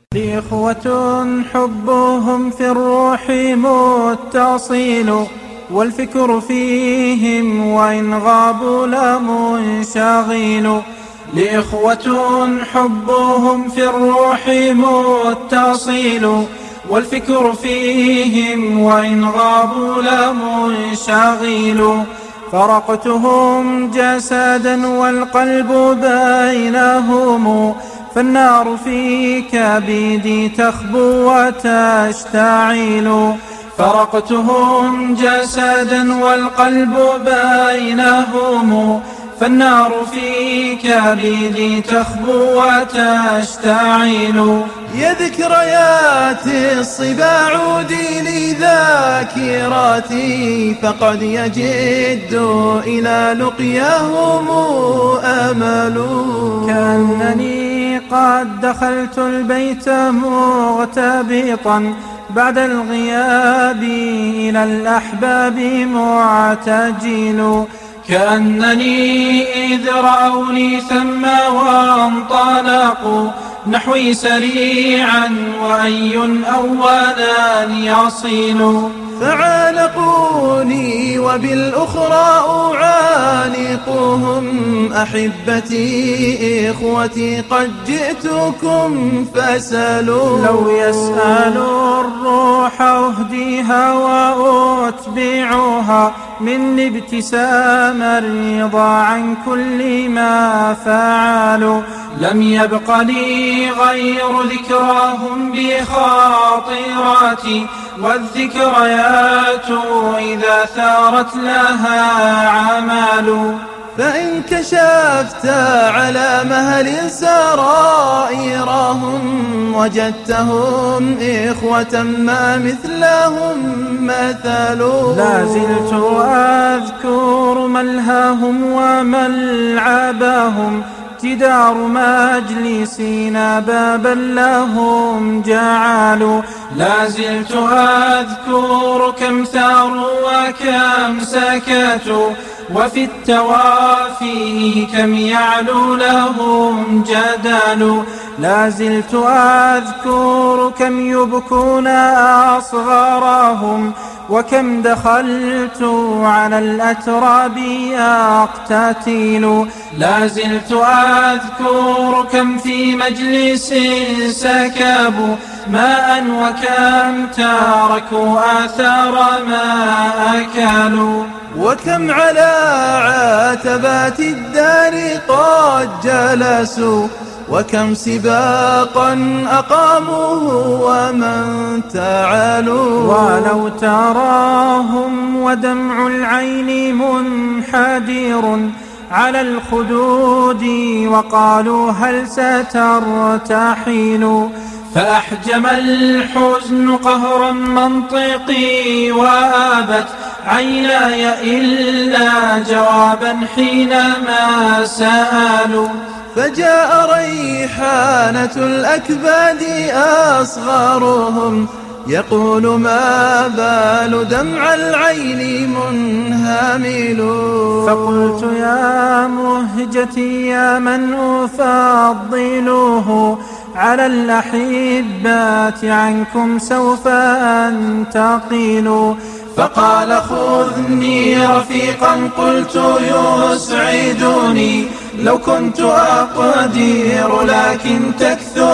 لإخوة حبهم في الروح متصل، والفكر فيهم وإن غابوا لمنشغل. لإخوة حبهم في الروح متصل، والفكر فيهم وإن غابوا لمنشغل. فرقتهم جسدا والقلب بينهم، فالنار في كبدي تخبو وتشتعل. فرقتهم جسدا والقلب بينهم، فالنار في كبدي تخبو وتشتعل. يا ذكريات الصبا عودي لي ذاكراتي، فقد يجد إلى لقياهم أمل. كأنني قد دخلت البيت مغتبطا بعد الغياب إلى الأحباب معتجل. كأنني إذ رأوني ثم وانطلقوا نحوي سريعا، وأي أولا يصل. فعانقوني وبالأخرى أعانقهم، أحبتي إخوتي قد جئتكم فاسألوا. لو يسألوا الروح أهديها وأتبعها، من ابتسام الرضا عن كل ما فعلوا. لم يبق لي غير ذكراهم بخاطراتي، والذكريات إذا ثارت لها عمل. فإن كشفت على مهل سرائرهم، وجدتهم إخوة ما مثلهم مثل. لا زلت أذكر ملهاهم وملعبهم، جدار مجلسنا بابا لهم جعلوا. لا زلت أذكر كم ثاروا وكم سكتوا، وفي التوافي كم يعلو لهم جدل. لا زلت أذكر كم يبكون أصغرهم، وكم دخلت على الأتراب أقتتل. لا زلت أذكر كم في مجلس سكبوا ماء، وكم تركوا آثار ما أكلوا. وكم على عتبات الدار قد جلسوا، وكم سباقا أقاموه ومن تعالوا. ولو تراهم ودمع العين منحدر على الخدود، وقالوا هل سترتحل. فأحجم الحزن قهرا منطقي، وآبت عيناي إلا جوابا حينما سألوا. فجاء ريحانة الأكباد أصغرهم، يقول ما بال دمع العين منهمل. فقلت يا مهجتي يا من أفضله على الأحبات، عنكم سوف أنتقل. فقال خذني رفيقا، قلت يسعدني لو كنت أقدر، لكن تكثر